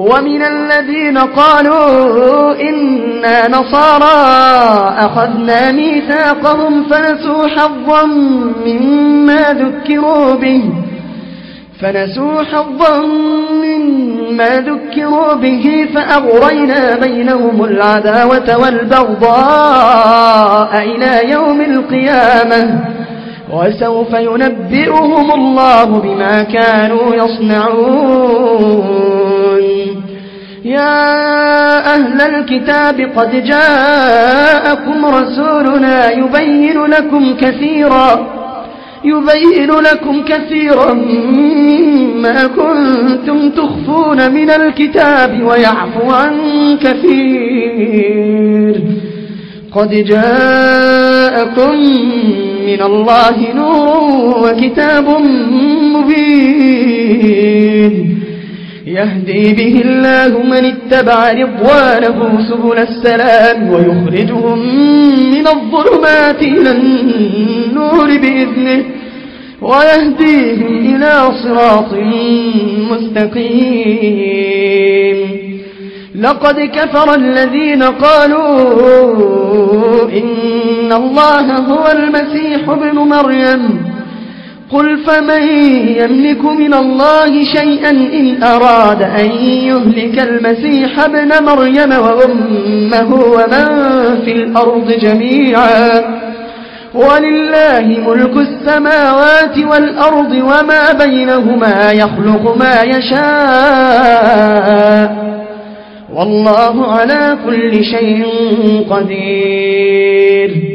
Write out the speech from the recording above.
ومن الذين قالوا إنا نصارى أخذنا ميثاقهم فنسوا حظا مما ذكروا به فأغرينا بينهم العداوة والبغضاء إلى يوم القيامة وسوف ينبئهم الله بما كانوا يصنعون. يا أهل الكتاب قد جاءكم رسولنا يبين لكم كثيرا مما كنتم تخفون من الكتاب ويعفو عن كثير. قد جاءكم من الله نور وكتاب مبين يهدي به الله من اتبع رضوانه سبل السلام ويخرجهم من الظلمات إلى النور بإذنه ويهديهم إلى صراط مستقيم. لقد كفر الذين قالوا إن الله هو المسيح ابن مريم قل فمن يملك من الله شيئا إن أراد أن يهلك المسيح ابن مريم وأمه ومن في الأرض جميعا ولله ملك السماوات والأرض وما بينهما يخلق ما يشاء والله على كل شيء قدير.